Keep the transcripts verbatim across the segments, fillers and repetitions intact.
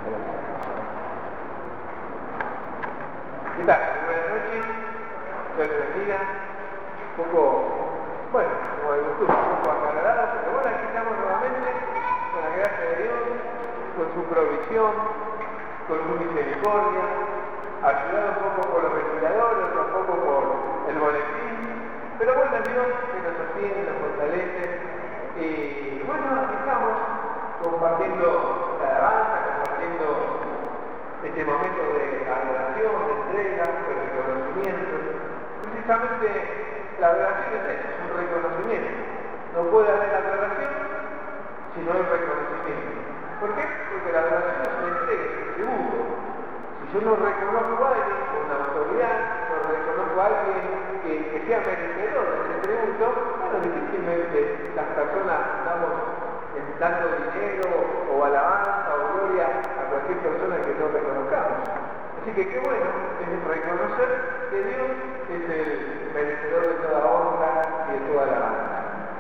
¿Qué tal? Buenas noches. Dios les bendiga. Un poco, bueno, como de costumbre, un poco acalorado, pero bueno, aquí estamos nuevamente con la gracia de Dios, con su provisión, con su misericordia, ayudado un poco por los ventiladores, otro poco por el boletín, pero bueno, Dios que nos sostiene, nos fortalece. Y bueno, aquí estamos compartiendo la alabanza, compartiendo este momento de adoración, de entrega, de reconocimiento. Precisamente la adoración es eso, es un reconocimiento. No puede haber adoración si no hay reconocimiento. ¿Por qué? Porque la adoración es una entrega, es un tributo. Si yo no reconozco a alguien con una autoridad, no reconozco a alguien que, que sea merecedor de ese tributo, bueno, difícilmente las personas damos dando dinero o alabanza o gloria a cualquier persona que no reconozcamos. Así que qué bueno es reconocer que Dios es el merecedor de toda honra y de toda alabanza.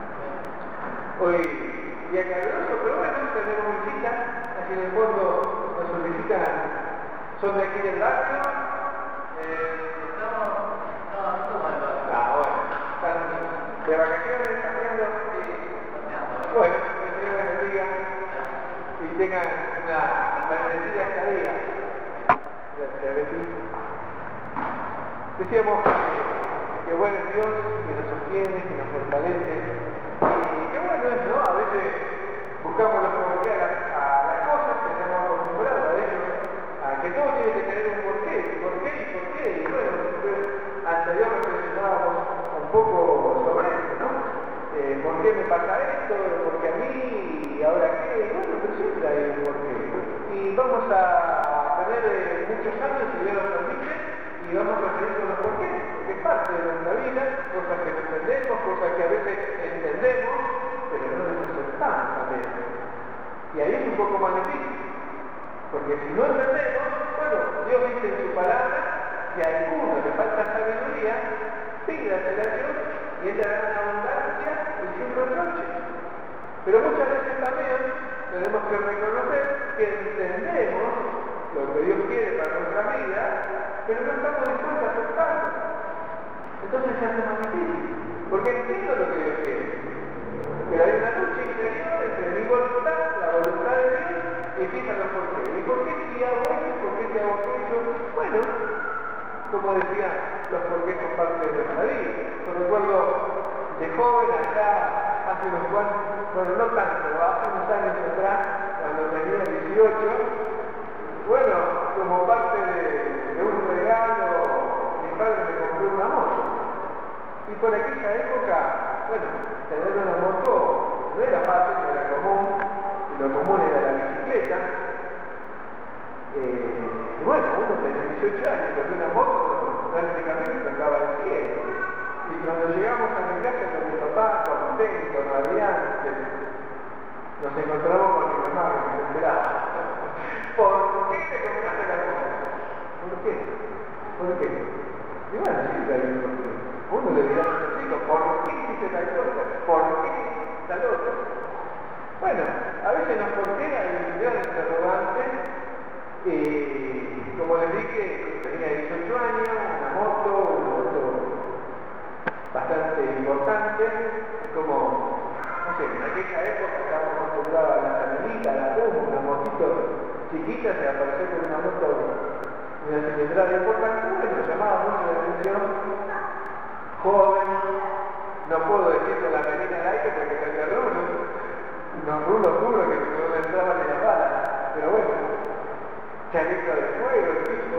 Hoy día caluroso, pero bueno, tenemos visitas, aquí en el fondo nos solicitan, son de aquí del barrio. Eh, no, no, no, no, ah, bueno, están de vacaciones, cambiando y bueno, que Dios les bendiga y tengan una bendecida estadía. Gracias, Betty. Decíamos que, que bueno es Dios, que nos sostiene, que nos fortalece. Y qué bueno es, ¿no? A veces buscamos los porqué a, a las cosas que estamos acostumbrados a ellos, a que todo tiene que tener un porqué, por qué y por qué. Y bueno, anterior reflexionábamos un poco sobre eso, ¿no? Eh, ¿Por qué me pasa esto? ¿Por qué a mí? ¿Y ahora qué? Bueno, pero siempre hay un porqué. Y vamos a tener eh, muchos años, si Dios nos permite, y vamos a seguir con los porqué, porque es parte de nuestra vida, cosas que no entendemos, cosas que a veces entendemos, pero no nos aceptamos también. Y ahí es un poco más difícil, porque si no entendemos, bueno, Dios dice en su palabra que a alguno le falta sabiduría, pídasela a Dios y Él le dará una abundancia y sin reproche. Pero muchas veces también tenemos que reconocer que entendemos lo que Dios quiere para nuestra vida, pero no estamos dispuestos a aceptarlo. Entonces se hace más difícil, porque entiendo lo que Dios quiere. Pero hay una lucha interior entre mi voluntad, la voluntad de Dios, y empiezan los por qué. ¿Y por qué si hago esto? ¿Por qué si hago aquello? Bueno, como decía, los por qué son parte de nuestra vida. Yo recuerdo de joven allá, hace unos cuantos, bueno, no tanto, hace unos años atrás, cuando tenía dieciocho, bueno, como parte de, de un regalo, mi padre me compró una moto. Y por aquella época, bueno, tener una moto no era fácil, no era común, y lo común era la bicicleta. Eh, y bueno, uno tenía dieciocho años, con una moto, prácticamente tocaba el cielo. Y cuando llegamos a mi casa con mi papá, contento, radiante, nos encontramos con mi mamá que nos esperaba. ¿Por qué te compraste la moto? ¿Por qué? ¿Por qué? Y bueno, siempre hay un porqué. Uno le dirá a los chicos, ¿por qué hiciste tal cosa? ¿Por qué tal otra? Bueno, a veces nos porquea el video de interrogante. Y como les dije, tenía dieciocho años, una moto, una moto bastante importante, como, no sé, en aquella época estábamos acostumbrados a la camioneta, a la Puma, una motito chiquita, se apareció con una moto, una cilindrada importante, bueno, nos llamaba mucho la atención, joven, no puedo decir con la melena al aire porque tenía rulos, unos rulos duros que no me entraban en la bala, pero bueno, chaleco de fuego, tipo,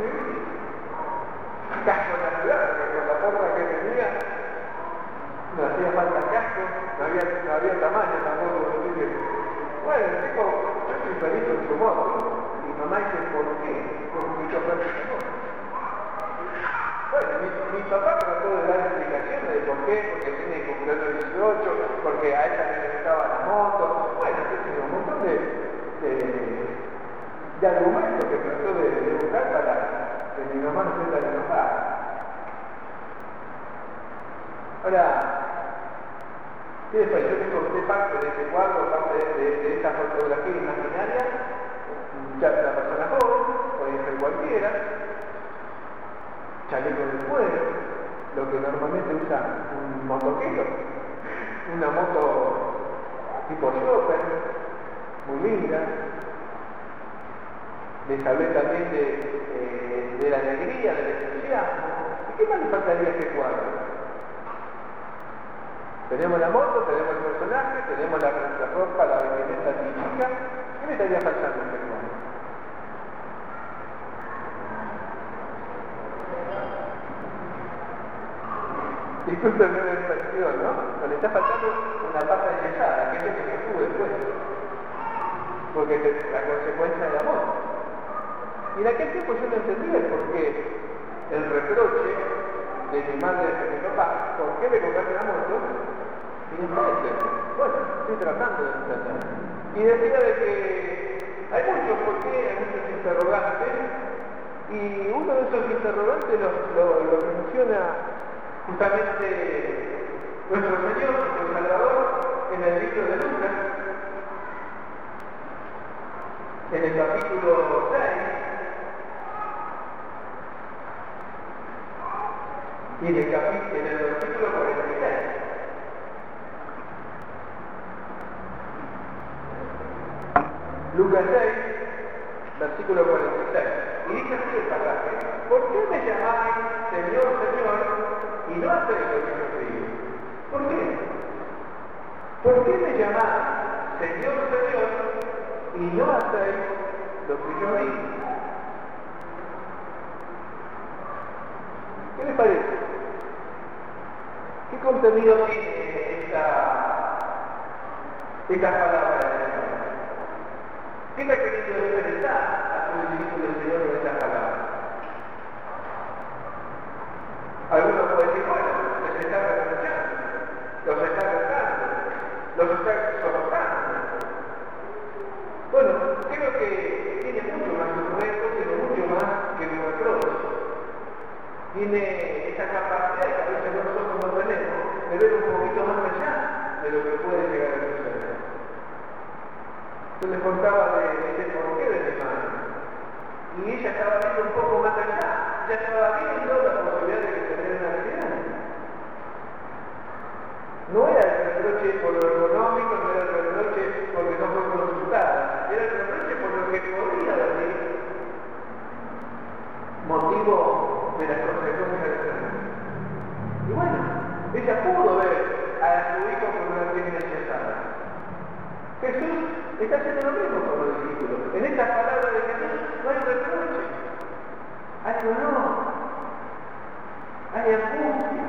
casco natural, porque con la forma que tenía no hacía falta casco, no había, no había tamaño tampoco. Bueno, el tipo, yo soy feliz con su moto, y mamá dice, ¿por qué? Porque yo fue esa moto. Bueno, mi, mi papá trató de dar explicaciones de por qué, porque tiene que cumplir los dieciocho, porque a ella le necesitaba la moto, bueno, tiene un montón de, de de argumentos que trató de, de buscar para que mi mamá no se tan enojada. Ahora, ¿qué después? Yo tengo de parte de ese cuadro, parte de, de, de esa fotografía imaginaria, muchacha, una persona joven, podría ser cualquiera, chaleco de cuero, lo que normalmente usa un motoquero, una moto tipo shopper, muy linda. Les hablé también de, eh, de la alegría, del entusiasmo. ¿Y qué más le faltaría a este cuadro? Tenemos la moto, tenemos el personaje, tenemos la, la ropa, la vestimenta típica. ¿Qué me estaría faltando a este cuadro? Discúlpenme la expresión, ¿no? Pero le está faltando una pata enyesada, que es lo que se sube después. Porque es la consecuencia del amor. Y en aquel tiempo yo no entendía el porqué, el reproche de mi madre y de mi papá, ¿por qué me compraste la moto? Y entonces, bueno, estoy tratando de entender. Y decía de que hay muchos porqué, hay muchos interrogantes, y uno de esos interrogantes lo, lo, lo menciona justamente nuestro Señor, nuestro Salvador, en el libro de Lucas, en el capítulo seis, y en el, capítulo, en el versículo cuarenta y seis. Lucas seis, versículo cuarenta y seis. Y dice así el pasaje: ¿por qué me llamáis Señor, Señor, y no hacéis lo que yo os digo? ¿Por qué? ¿Por qué me llamáis Señor, Señor, y no hacéis lo que yo digo? ¿Qué les parece? ¿Qué contenido tiene esta, esta palabra del Señor? ¿Qué está queriendo expresar a su discípulo del Señor con esta palabra? Algunos pueden decir, bueno, les está reprochando, los está retando, los está exhortando. Bueno, creo que tiene mucho más un reto, tiene mucho más que un reproche. Tiene esa capacidad que a veces nosotros no tenemos de ver un poquito más allá de lo que puede llegar a suceder. Yo les contaba de ese porqué de mi madre, y ella estaba viendo un poco más allá, ya estaba viendo la posibilidad de que tener un accidente. No era el reproche por lo económico, no era el reproche porque no fue consultada, era el reproche por lo que podría decir motivo de las consecuencias del ser. Y bueno, ella pudo ver a su hijo con una pierna enyesada. Jesús está haciendo lo mismo con los discípulos. En estas palabras de Jesús no hay reproche, hay dolor, hay angustia.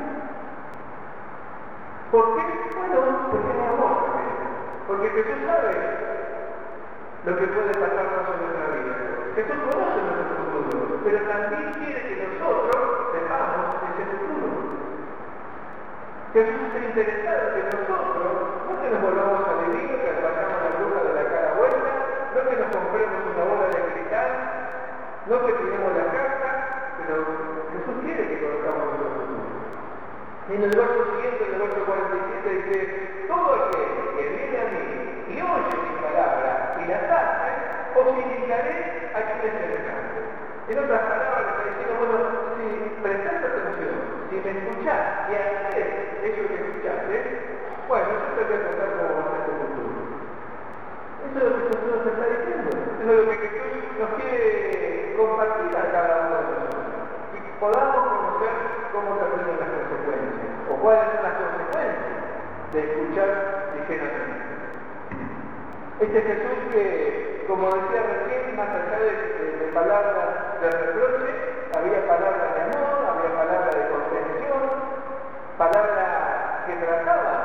¿Por qué? Bueno, porque hay amor también. Porque Jesús sabe lo que puede pasarnos en nuestra vida. Jesús conoce nuestro futuro, pero también quiere que nosotros sepamos ese futuro. Jesús está interesado en que nosotros no que nos volvamos adivinos, que nos vayamos la bruja de la cara vuelta, no que nos compremos una bola de cristal, no que tiremos la carta, pero Jesús quiere que conozcamos nuestro futuro. Y en el verso siguiente, en el verso cuarenta y siete, dice: todo aquel que viene a mí y oye mi palabra y las hace, os indicaré a quién es semejante. En otras palabras, le está diciendo, bueno, si prestás atención, si me escuchás y haces eso que escuchaste, bueno, yo te voy a contar cómo va a ser tu futuro. Eso es lo que Jesús nos está diciendo. Eso es lo que Jesús nos quiere compartir a cada uno de nosotros. Y podamos conocer cómo terminan las consecuencias, o cuáles son las consecuencias de escuchar ligeramente. Este Jesús que, como decía recién, más allá de, de, de palabras de reproche, había palabras de amor, había palabras de comprensión, palabras que trataban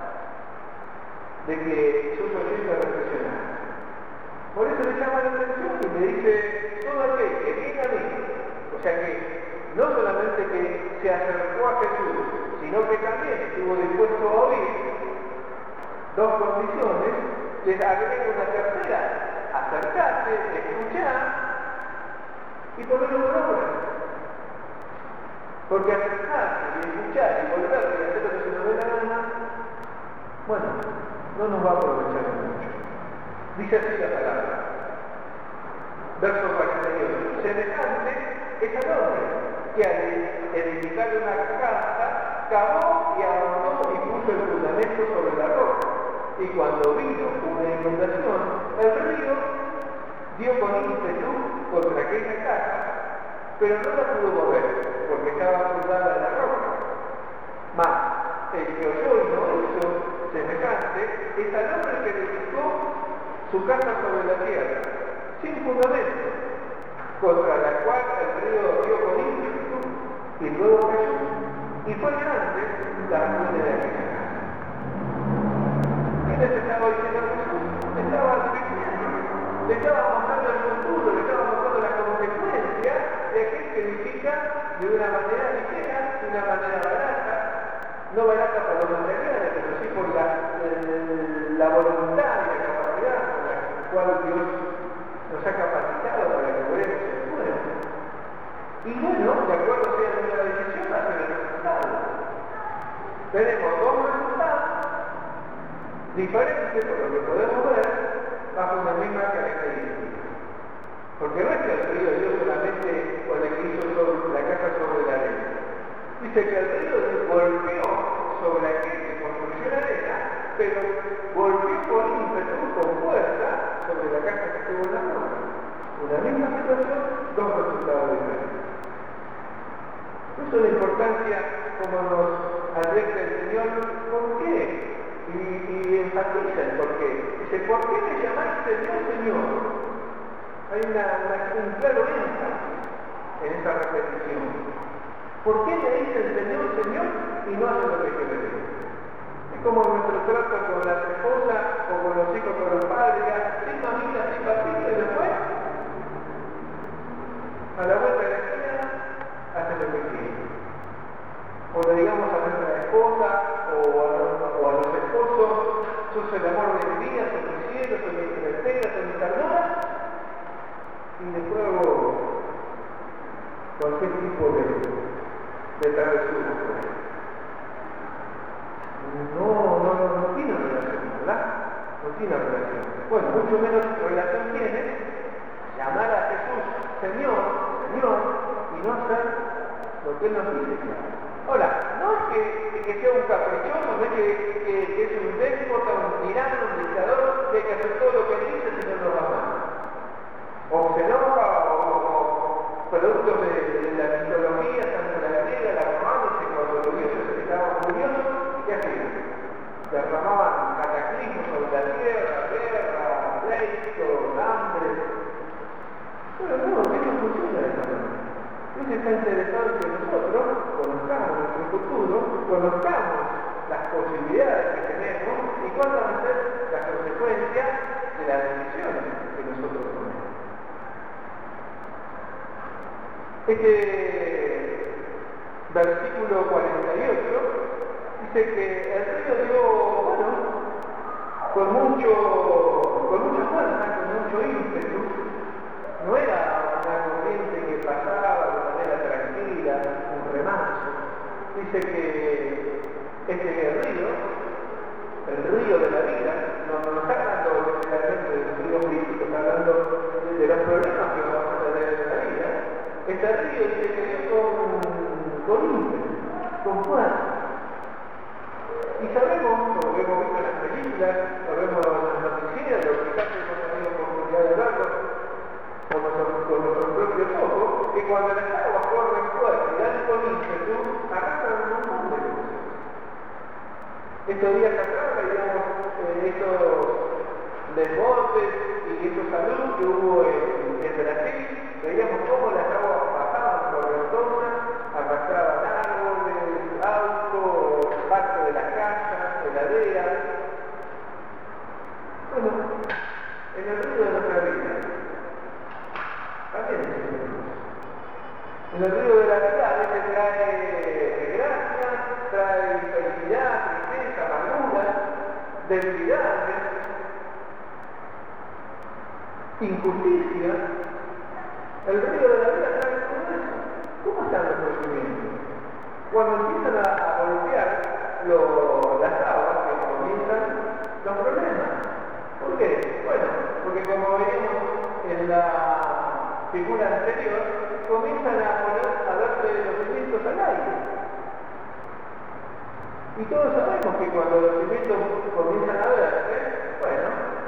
de que sus oyentes reflexionaran. Por eso le llama la atención y le dice: todo aquel que viene a mí, o sea que no solamente que se acercó a Jesús, sino que también estuvo dispuesto a oír, dos condiciones, les agrega una tercera: acercarse, escuchar y ponerlo por obra. Porque acercarse y escuchar y volver y hacer lo que se nos dé la gana, bueno, no nos va a aprovechar mucho. Dice así la palabra: verso cuarenta y ocho. Semejante es al hombre, que al edificar una casa, cavó y ahondó y puso el fundamento sobre la roca. Y cuando vino una inundación, el río dio con ímpetu contra aquella casa, pero no la pudo mover, porque estaba fundada en la roca. Mas el que oyó y no hizo semejante es al hombre que edificó su casa sobre la tierra, sin fundamento, contra la cual el río dio con ímpetu y luego cayó, y fue grande la ruina de aquella casa. ¿Qué les estaba diciendo Jesús? Estaba advirtiendo, le estaba mostrando el futuro, le estaba mostrando las consecuencias de aquel que edifica de una manera ligera, de una manera barata, no barata por los materiales, pero sí por la, la voluntad y la capacidad con la cual Dios nos ha capacitado para que logremos el pueblo. Y bueno, de acuerdo sea nuestra decisión, va a ser el resultado. Tenemos dos resultados diferentes, por lo que podemos ver, bajo una misma característica. Porque no es que el río dio solamente con el que hizo sobre la casa sobre la arena. Dice que el río golpeó sobre aquel que construyó la arena, pero golpeó con ímpetu, con fuerza, sobre la casa que estuvo en la roca. Una misma situación, dos resultados diferentes. Eso es la importancia, como nos advierte el Señor, ¿por qué? Y, y enfatiza el por qué. Dice, ¿por qué me llamáis Señor, Señor? Hay una, una, un claro énfasis en esa repetición. ¿Por qué le dicen Señor, Señor y no hacen lo que quieren? Es como nuestro trato con las esposas o con los hijos, con los padres, sí mamita, sí papito, y después a la vuelta de la esquina hacen lo que quieren. O le digamos a nuestra esposa o a, o a los esposos, sos el amor de mi vida, sos mi cielo, sos mi entrepera, sos mi ternura, y después hago cualquier tipo de, de travesura. No, no, no, no tiene relación, ¿verdad? No tiene relación. Bueno, mucho menos relación tiene llamar a Jesús Señor, Señor, y no hacer lo que Él nos dice. Ahora, no es que, que sea un caprichoso, no es que, que, que es un déspota, un tirano, un dictador, que hay que hacer todo lo que Él dice si no nos va mal. O se enoja, o, o productos de, de la mitología, tanto la griega, la romana, que cuando los dioses estaban furiosos, ¿qué hacían? Derramaban cataclismos sobre la tierra, guerra, pleitos, hambre. Bueno, no, eso funciona de esa manera. Dios está interesado en que nosotros conozcamos nuestro futuro, conozcamos las posibilidades que tenemos y cuáles van a ser las consecuencias de las decisiones que nosotros tomemos. Este versículo cuarenta y ocho dice que el río dio, bueno, con mucho, con mucha fuerza, con mucho ímpetu. No era una corriente que pasaba de manera tranquila, un remanso. Dice que este río, el río de la vida, no, no está hablando necesariamente del río físico, está hablando de los problemas que vamos a tener en la vida. Este río dice que dio con, con ímpetu, con fuerza. Y sabemos, como hemos visto en las películas, lo vemos en las noticias, lo que casi hemos tenido oportunidad de verlo con nuestros, con nuestros propios ojos, que cuando las aguas corren fuerte y dan con ímpetu, arrastran un montón de cosas. Estos días atrás veíamos eh, estos desbordes y estos saludos que hubo en, en Brasil, veíamos cómo las aguas pasaban por la zona, arrastraban árboles, autos, parte de las casas, heladeras. Bueno, en el río de nuestra vida, también en el río de la vida a veces trae gracia, trae felicidad, tristeza, amargura, debilidades, injusticia. El río de la vida trae todo eso. ¿Cómo están los sufrimientos? Cuando empiezan a, a golpear lo, las aguas, que comienzan los problemas. ¿Por qué? Bueno, porque como veíamos en la figura anterior, comienzan a poner, a darse los cimientos al aire. Y todos sabemos que cuando los cimientos comienzan a verse, bueno,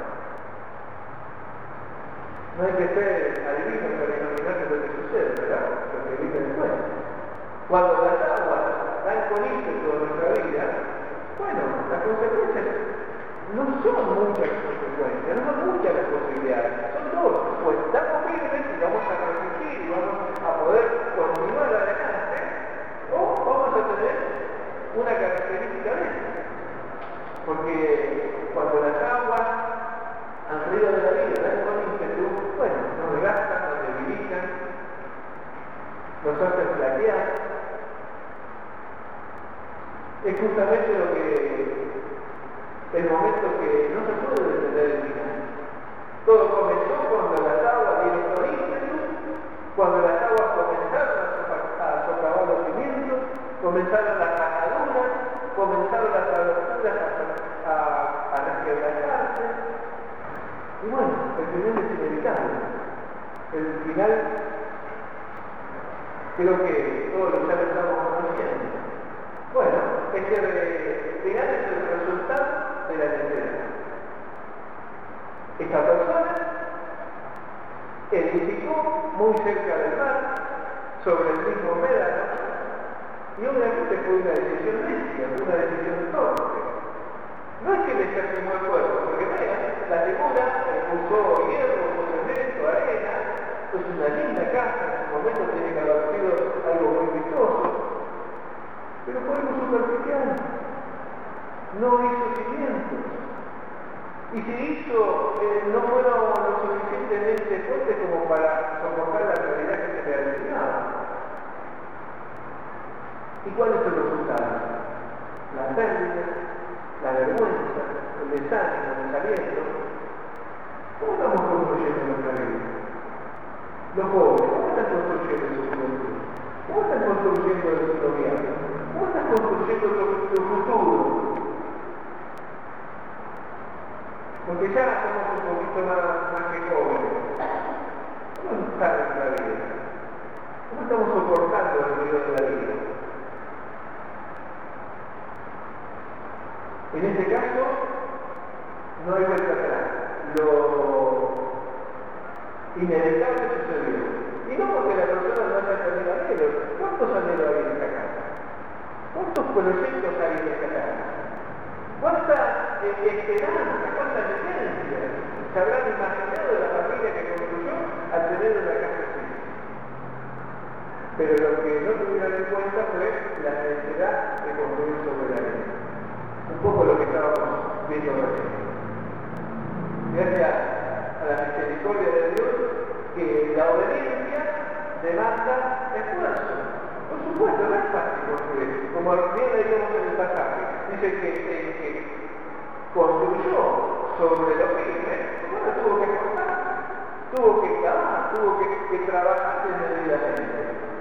no hay que ser adivino para imaginarse lo que sucede, ¿verdad? Lo que vive después. Cuando las aguas dan con ímpetu en nuestra vida, bueno, las consecuencias no son muchas consecuencias, no son muchas las posibilidades, son dos. Pues estamos firmes y vamos a resistir y vamos a poder continuar adelante, o vamos a tener una característica de esta. Porque cuando las aguas al río de la vida dan con ímpetu, bueno, nos desgastan, nos debilitan, nos hacen flaquear. Es justamente lo que el momento que no se puede detener el final. Todo comenzó cuando las aguas dieron con ímpetu, cuando las aguas comenzaron a socavar los cimientos, comenzaron las rajaduras, comenzaron las aberturas a, a, a resquebrajarse. Y bueno, el final es inevitable. El final, creo que todos lo ya lo estamos conociendo. Bueno, este final es el resultado de la tercera. Esta persona edificó muy cerca del mar, sobre el mismo médano, y obviamente fue una decisión necia, una decisión torpe. No es que le lastimó el cuerpo, porque vean, la figura puso hierro, puso cemento, arena, es una linda casa, en su momento tiene que haber sido algo muy vistoso, pero fue algo superficial, no hizo cimientos. Y si hizo, eh, no fueron lo suficientemente fuertes como para soportar la realidad que se le avecinaba. ¿Y cuál es el resultado? La pérdida, la vergüenza, el desánimo, el desaliento. ¿Cómo estamos construyendo nuestra vida? Los jóvenes, ¿cómo están construyendo su juventud? ¿Cómo están construyendo su noviazgo? ¿Cómo estás construyendo tu, tu futuro? Porque ya somos un poquito más, más que jóvenes. ¿Cómo está nuestra vida? ¿Cómo estamos soportando el ruido de la vida? En este caso, no hay vuelta atrás. Lo inevitable sucedió. Y no porque la persona no haya tenido anhelos. ¿Cuántos anhelos hay en esta casa? ¿Cuántos proyectos hay en esta casa? ¿Cuánta eh, esperanza, cuánta evidencia se habrán imaginado de la familia que construyó al tener una casa así? Pero lo que no tuvieron en cuenta fue la necesidad de construir sobre la arena. Un poco lo que estábamos viendo recién. Gracias a la misericordia de Dios, que la obediencia demanda esfuerzo. Por supuesto, no es fácil construir. Como bien leímos en el pasaje, dice que el que construyó sobre lo firme, bueno, tuvo que cortar, tuvo que cavar, tuvo que, que trabajar desmedidamente.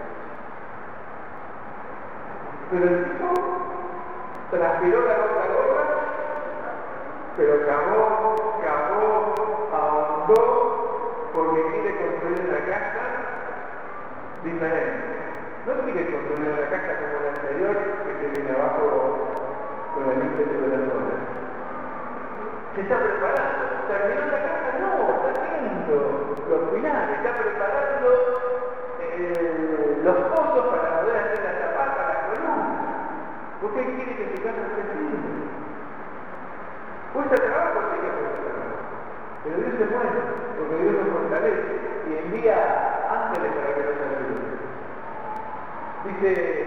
Pero el tipo transpiró la gota gorda, pero cavó, cavó, ahondó, porque quiere construir una casa diferente. No quiere construir una casa como la anterior, que se viene abajo con el ímpetu de las olas. Se está preparando. ¿Terminó la casa? No, está haciendo los pilares, está preparando eh, los pozos para poder hacer la zapata, las columnas. Porque él quiere que su casa esté firme. Cuesta trabajo, sí que cuesta trabajo. Pero Dios se mueve, porque Dios nos fortalece y envía ángeles para que nos ayuden. Dice,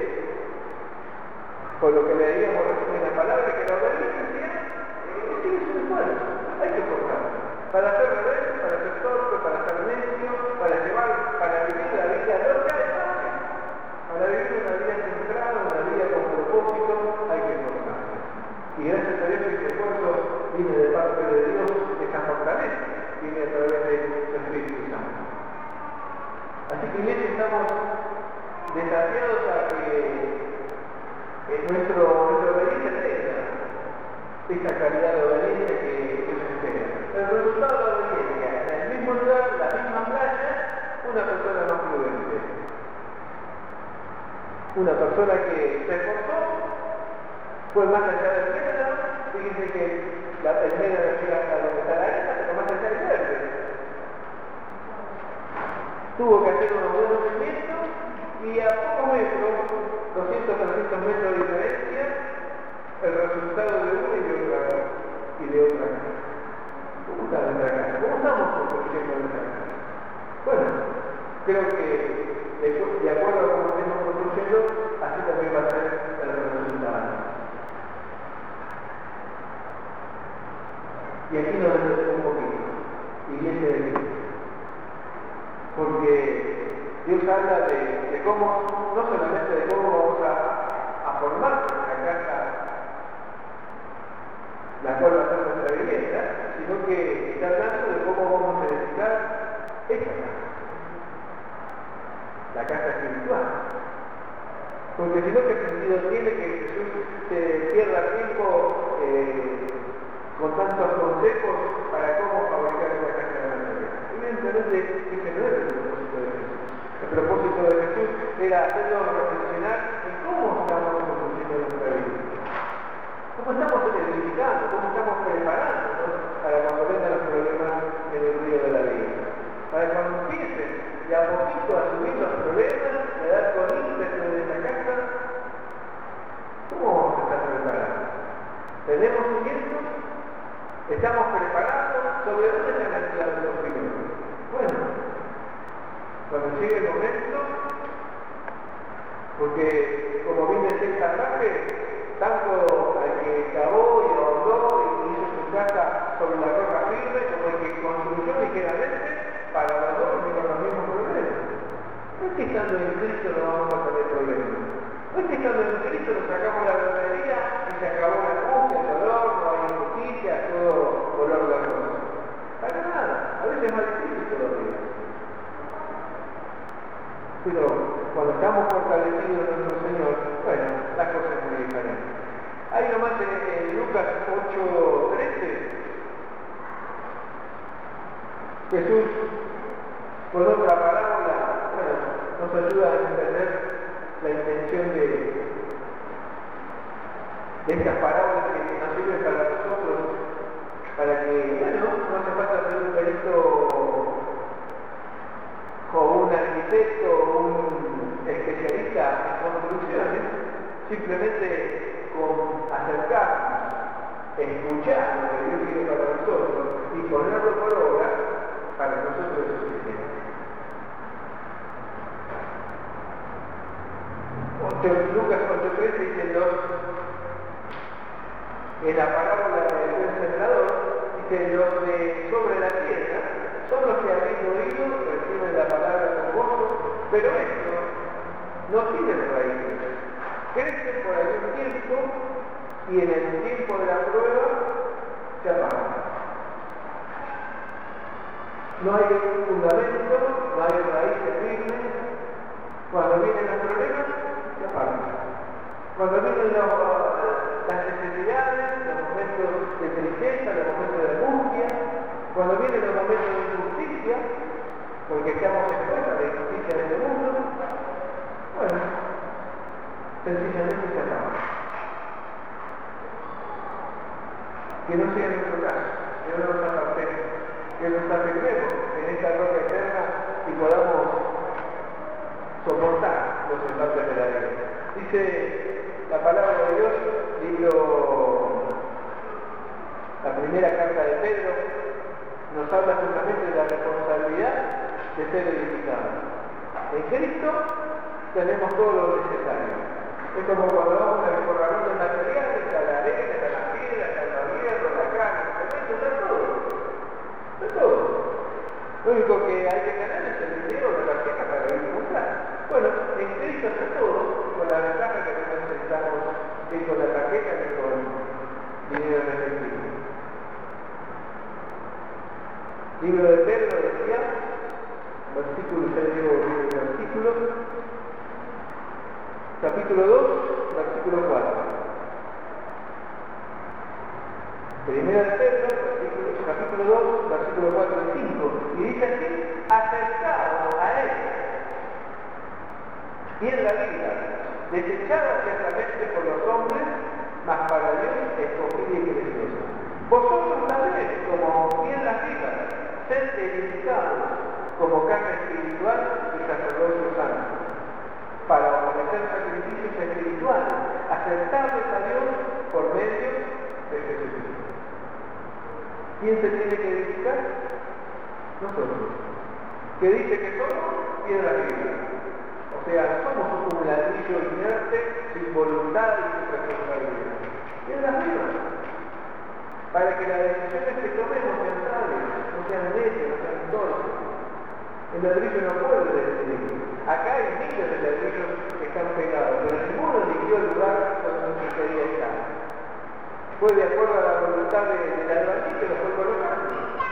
por lo que le diríamos recién en la palabra, que la obediencia eh, tiene su esfuerzo, hay que esforzarse. Para ser rebelde, para ser torpe, para ser necio, para llevar, para vivir la vida loca de fácil. Para vivir una vida centrada, una vida con propósito, hay que esforzarse. Y gracias a Dios este esfuerzo viene de parte de Dios, esa fortaleza, viene a través del Espíritu Santo. Así que bien estamos desafiados a que eh, nuestro, nuestra obediencia tenga esa calidad de obediencia que Dios espera. El resultado de la obediencia, en el mismo lugar, la misma playa, una Una persona que se esforzó, fue más allá del método, fíjense que la, el método llega hasta donde está la arena, pero más allá del verde. Tuvo que hacer unos buenos movimientos y a pocos metros, doscientos a trescientos metros de diferencia, el resultado de una y de otra y de otra casa. ¿Cómo está nuestra casa? ¿Cómo estamos construyendo nuestra casa? Bueno, creo que de, de acuerdo a cómo estemos construyendo, así también va a ser el resultado. Y aquí nos detenemos un poquito, Iglesia de Cristo. Porque Dios habla de, de cómo, no solamente de cómo vamos a, a formar nuestra casa, la cual va a ser nuestra vivienda, sino que está hablando de cómo vamos a edificar esta casa, la casa espiritual. Porque si no, ¿qué sentido tiene que Jesús se pierda tiempo eh, con tantos consejos para cómo fabricar esta casa de la vida? Evidentemente, ese no era el propósito de Jesús. El propósito de Jesús era hacernos reflexionar en cómo estamos construyendo nuestra vida. ¿Cómo estamos edificando? ¿Cómo estamos preparándonos para cuando vengan los problemas en el río de la vida? Para cuando empiecen de a poquito a subir los problemas, de dar con ímpetu de esta casa, ¿cómo vamos a estar preparados? ¿Tenemos cimientos? ¿Estamos preparados? ¿Sobre dónde están aislados los primeros? Bueno, cuando llegue el momento, porque como bien decía el pasaje, tanto al que cavó y ahondó y hizo su casa sobre la roca firme, como el que construyó ligeramente, para los dos vivieron los mismos problemas. No es que estando en Cristo no vamos a tener problemas. No es que estando en Cristo nos sacamos la verdadería y se acabó la angustia, el dolor, no hay injusticia, todo color de rosa. Para nada, a veces es más difícil todavía. Pero cuando estamos fortalecidos en nuestro Señor, bueno, las cosas son muy diferentes. Hay nomás en, en Lucas ocho trece, Jesús, con otra parábola, bueno, nos ayuda a entender la intención de, de estas parábolas que nos sirven para nosotros, para que, bueno, no hace falta ser un perito o un arquitecto o un especialista en construcciones, simplemente con acercarnos, escuchar lo que Dios quiere para nosotros y ponerlo por obra, para nosotros es suficiente. Lucas ocho trece dice los, en la parábola del buen sembrador, dice los de sobre la tierra son los que habiendo oído reciben la palabra con gozo, pero estos no tienen raíces, crecen por algún tiempo y en el tiempo de la prueba se apagan. No hay fundamento, no hay raíces firmes. Cuando vienen los problemas, se apagan. Cuando vienen los, las necesidades, los momentos de tristeza, los momentos de angustia, cuando vienen los momentos de injusticia, porque estamos expuestos a la injusticia de este mundo, bueno, sencillamente se apagan. Que no sea nuestro caso, que no nos apartemos, que nos afirmemos en esta roca eterna y podamos soportar los embates de la vida. Dice la palabra de Dios, libro, la primera carta de Pedro, nos habla justamente de la responsabilidad de ser edificados. En Cristo tenemos todo lo necesario. Es como cuando vamos a recorrer el material, está la arena, está la piedra, está el hierro, la carne, el cemento, está todo. Está todo. Lo único que hay que ganar es el dinero de la checa para ir a comprar. Bueno, en Cristo está todo, con la ventaja que no necesitamos ir con la tarjeta ni con dinero en efectivo. Libro de Pedro decía, versículo, ya digo el versículo, capítulo dos, versículo cuatro. Primera de Pedro, capítulo dos, versículo cuatro y cinco. Y dice así, acercado a él, y en la vida, desechada ciertamente por los hombres, mas para Dios escogida y preciosa. Vosotros también, como piedras vivas, sed edificados como casa espiritual y sacerdocio santo, para ofrecer sacrificios espirituales, aceptables a Dios por medio de Jesucristo. ¿Quién se tiene que edificar? Nosotros. Que dice que somos piedras vivas. O sea, somos un ladrillo inerte, sin voluntad y sin responsabilidad. Piedras vivas. Para que las decisiones que tomemos sean sabias, no sean necias, no sean torpes. El ladrillo no puede decidir. Acá hay miles de ladrillos que están pegados, pero ninguno eligió el lugar donde quería estar. Fue de acuerdo a la voluntad de, del albañil que lo fue colocando.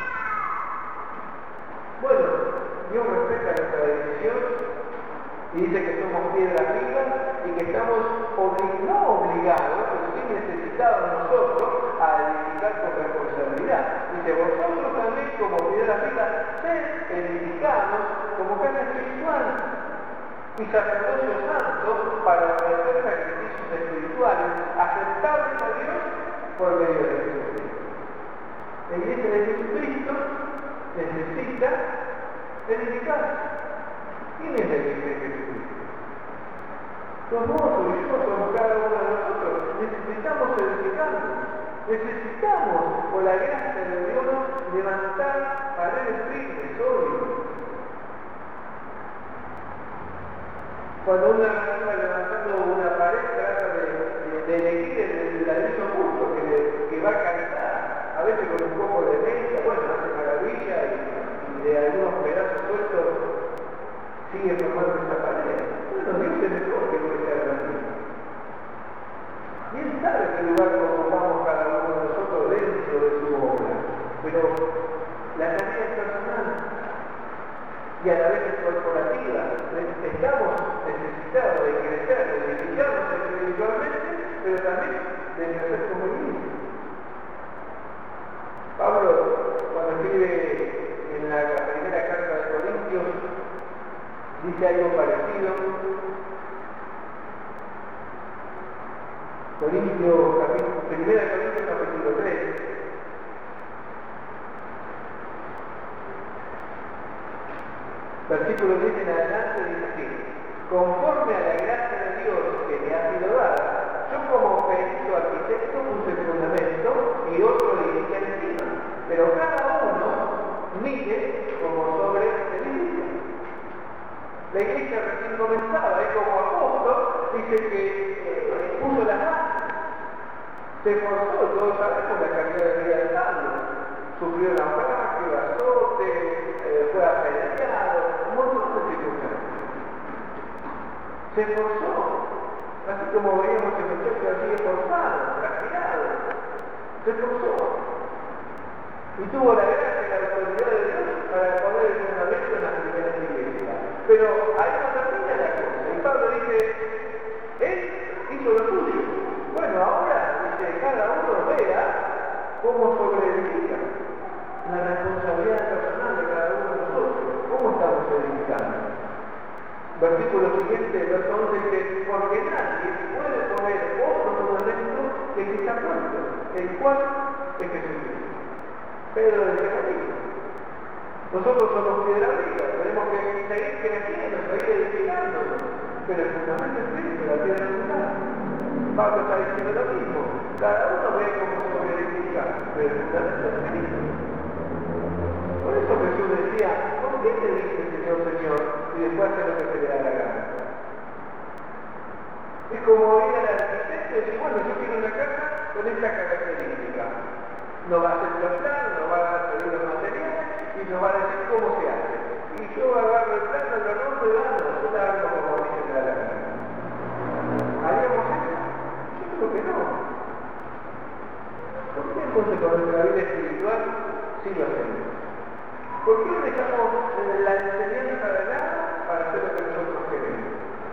Bueno, Dios respeta nuestra decisión y dice que somos piedras vivas y que estamos oblig no obligados, pero sí necesitados nosotros a edificar con responsabilidad. Dice, vosotros también como piedras vivas, sed edificados como casa espiritual y sacerdocio santo para ofrecer sacrificios espirituales aceptables a Dios por medio de Jesucristo. La iglesia de Jesucristo necesita edificarse. ¿Quién es la iglesia de Jesucristo? Somos vos y yo, somos cada uno de nosotros. Necesitamos edificarnos. Necesitamos, por la gracia de Dios, levantar paredes firmes, sólidas. Cuando una persona levantando una pared trata de, de, de elegir el ladrillo justo que, le, que va a calzar, a veces con un poco de mezcla, bueno, hace maravilla y, y de algunos pedazos sueltos sigue formando esa pared. Bueno, Dios es mejor que lo que sea grande. Y Él sabe qué lugar ocupamos cada uno de nosotros dentro de su obra, pero la tarea es personal y a la vez es corporativa. Estamos necesitados de crecer, de edificarnos espiritualmente, pero también de crecer como iglesia. Pablo, cuando escribe en la primera carta de Corintios, dice algo parecido. Corintios, capítulo, primera Corintios, capítulo tres. Versículo diez en adelante dice así: conforme a la gracia de Dios que me ha sido dada, yo como perito arquitecto puse el fundamento y otro dirige encima, pero cada uno mide como sobre el edificio. La iglesia recién comenzaba, es como apóstol, dice que eh, puso las bases, se esforzó, todos sabemos la calidad de vida de Pablo, sufrió naufragio, azote, eh, fue apedreado, un montón de circunstancias. Se esforzó, así como veíamos que el muchacho así esforzado, transpirado, se esforzó. Y tuvo la gracia y la autoridad de Dios para poder ser una vez en la primera iglesia. Pero ahí no termina la cosa. Y Pablo dice, él hizo lo suyo. Bueno, ahora dice, cada uno vea cómo sobreedifica la responsabilidad personal de cada uno de nosotros. ¿Cómo estamos edificando? Versículo siguiente, verso once, dice, porque nadie puede poner otro fundamento que el que está puesto, el cual es Jesucristo. Pedro de Jesucristo. Nosotros somos piedra viva, tenemos que seguir creciendo, seguir edificándonos, pero el fundamento es Cristo, la piedra angular. Pablo está diciendo lo mismo, cada uno ve cómo se edifica, pero el fundamento es Cristo. Por eso Jesús decía, ¿por qué te dice Señor, Señor, y después hace lo que se le da la gana? Es como ir al arquitecto y decir, bueno, yo quiero una casa con esta característica. Nos va a hacer los planos, nos va a pedir los materiales y nos va a decir cómo se hace. Y yo agarro el plano, lo rompo y vamos, yo la hago como a mí se me da la gana. ¿Haríamos eso? Yo creo que no. ¿Por qué entonces con nuestra vida espiritual sí lo hacemos? ¿Por qué dejamos la enseñanza de nada para hacer lo que nosotros queremos?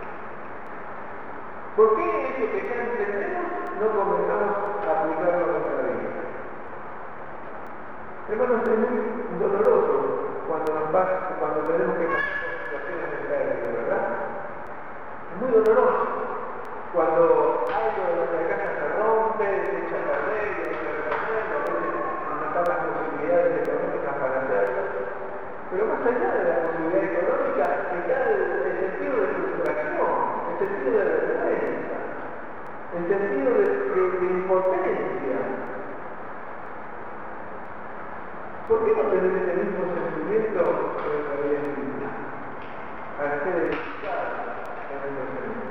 ¿Por qué eso que ya entendemos no comenzamos a aplicarlo a nuestra vida? Hermanos, es muy doloroso cuando nos pasa, cuando tenemos que pasar por situaciones de pérdida, ¿verdad? Es muy doloroso. Pero más allá de la posibilidad económica, está el, el sentido de frustración, el sentido de vergüenza, el sentido de, de, de impotencia. ¿Por qué no tener ese mismo sentimiento que la vida divina? Para ser edificado en el Señor.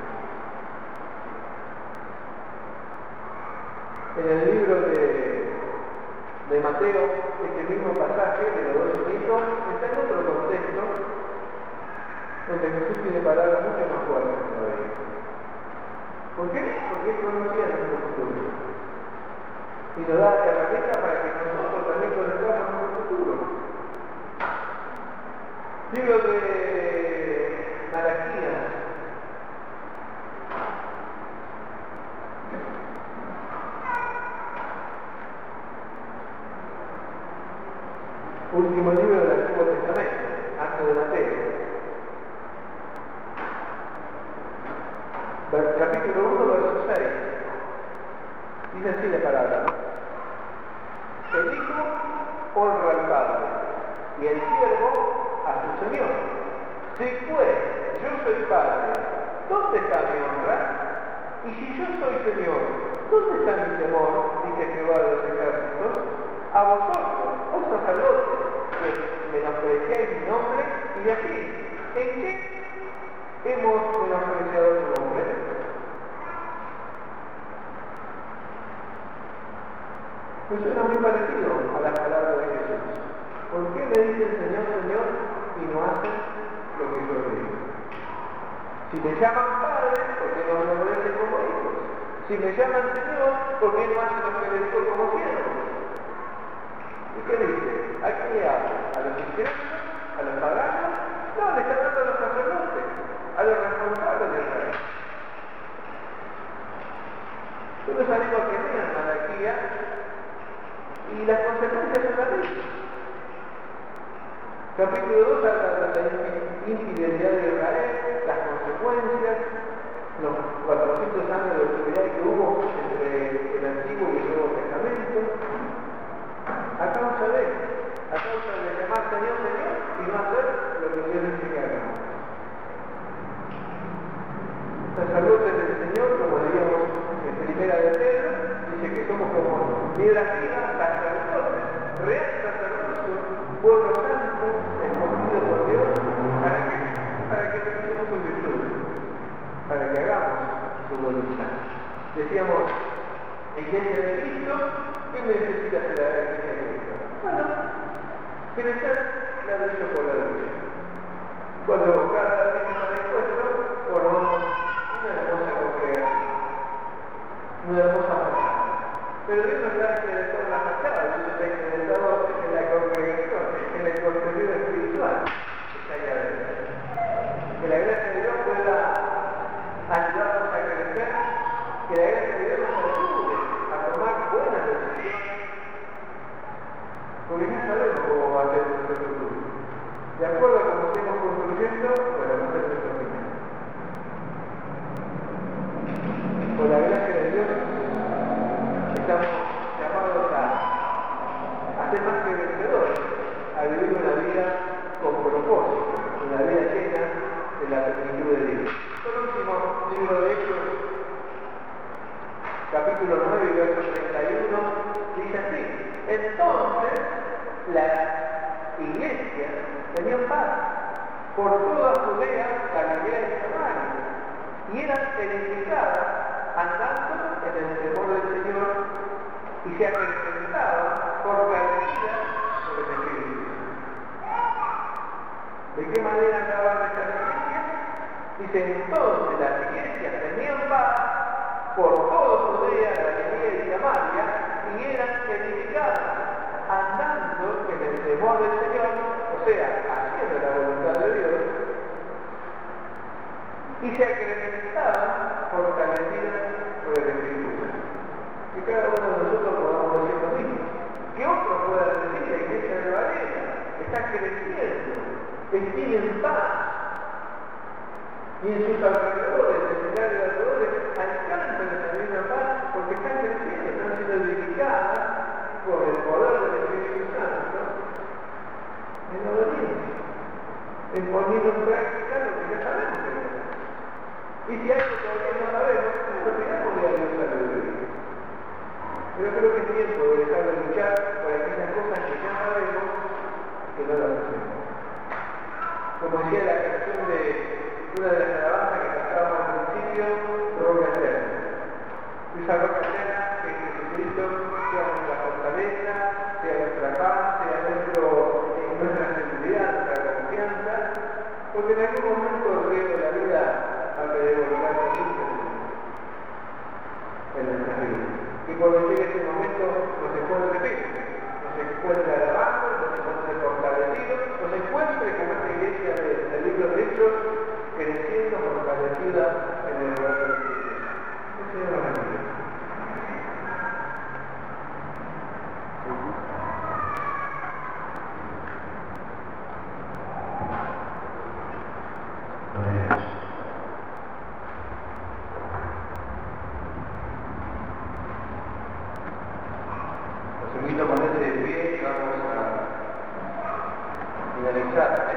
En el libro de, de Mateo, este mismo pasaje de los dos hijitos está en otro contexto, donde Jesús tiene palabras mucho más fuertes todavía. ¿Por qué? Porque Él conocía nuestro futuro. Y nos da herramientas para que nosotros también conozcamos nuestro futuro. Libro de Malaquías. Último libro del Antiguo Testamento, antes de Mateo. Capítulo uno, verso seis. Dice así la palabra. El hijo honra al padre y el siervo a su señor. Si pues yo soy padre, ¿dónde está mi honra? Y si yo soy señor, ¿dónde está mi temor? Dice Jehová de los ejércitos. A vosotros, oh sacerdotes, que menospreciáis mi nombre, y decís, ¿en qué hemos menospreciado tu nombre? Pues suena muy parecido a la palabra de Jesús. ¿Por qué me dicen Señor, Señor y no hacen lo que yo digo? Si me llaman Padre, ¿por qué no me obedecen como hijos? Si me llaman Señor, ¿por qué no hacen lo que les digo como siervos? ¿Y qué dice? ¿A quién le habla? ¿A los cristianos? ¿A los paganos? No, le está hablando a los sacerdotes, a los responsables de Israel. Yo les animo a que lean Malaquías y las consecuencias son las mismas. Capítulo dos habla de la infidelidad de Israel, las consecuencias, los cuatrocientos años de oscuridad que hubo entre el Antiguo y el Nuevo Testamento, a causa de eso, a causa de llamar Señor, Señor y no hacer lo que Dios dice que hagamos. Sacerdotes del Señor, como leíamos en primera de Pedro, dice que somos como piedras vivas, sacerdotes, real sacerdocio, pueblo santo, escogido por Dios. ¿Para qué? Para que tengamos su virtud, para que hagamos su voluntad. Decíamos, Iglesia de Cristo, ¿qué necesita hacer la Iglesia de Cristo? Bueno, crecer la lucha por la lucha. Cuando cada vez está dispuesto, formamos una hermosa congregación, una hermosa fachada. Pero Dios nos da incrementar la fachada, Dios está incrementado en la congregación, en el contenido espiritual que está allá adentro. Que la gracia de Dios pueda ayudarnos a crecer, que la gracia de Dios nos ayude a tomar buenas decisiones, porque ya sabemos cómo va a ser nuestro futuro. De acuerdo a cómo estemos construyendo, bueno, no es nuestro final. Por la gracia de Dios, estamos llamados a, a ser más que vencedores, a vivir una vida con propósito, una vida llena de la plenitud de Dios. Por último, libro de Hechos, capítulo nueve, verso treinta y uno, dice así: entonces la iglesia tenía paz por toda Judea, Galilea y Samaria, y eran edificadas andando en el temor del Señor y se acrecentaban fortalecidas por el Espíritu. ¿De qué manera acaban estas iglesias? Dice, entonces las iglesias tenían paz por toda Judea, Galilea y Samaria, y eran edificadas andando en el temor del Señor, o sea, haciendo la voluntad de Dios, y se acrecentaban fortalecidas por el Espíritu. Que cada uno de nosotros podamos decir lo mismo. Que otros puedan decir, la iglesia de Valeria está creciendo, tiene en paz, y en sus alrededores, en el área de alrededores, alcanzan esa misma paz porque están creciendo, están siendo edificadas por el poder del Espíritu Santo, y en la obediencia, en poner en práctica lo que ya sabemos que no sabemos. Y si algo todavía no sabemos, no tenemos de Dios sabiduría. Pero creo que es tiempo de dejar de luchar por aquellas cosas que ya sabemos y que no las hacemos. Como decía la canción de una de las alabanzas que cantábamos al principio, roca eterna. Esa roca eterna que es Jesucristo sea nuestra fortaleza, sea nuestra paz, sea nuestro, eh, nuestra seguridad, nuestra confianza, porque en algún momento el río de la vida va a querer volcar siempre en nuestras vidas. Y cuando llegue ese momento nos encuentre firmes, nos encuentre alabando, nos encuentre fortalecidos, nos encuentre como esta iglesia de, del libro de Hechos, creciendo fortalecida en el lugar de Dios. El Señor nos bendiga. Los invito a ponerse de pie y vamos a finalizar.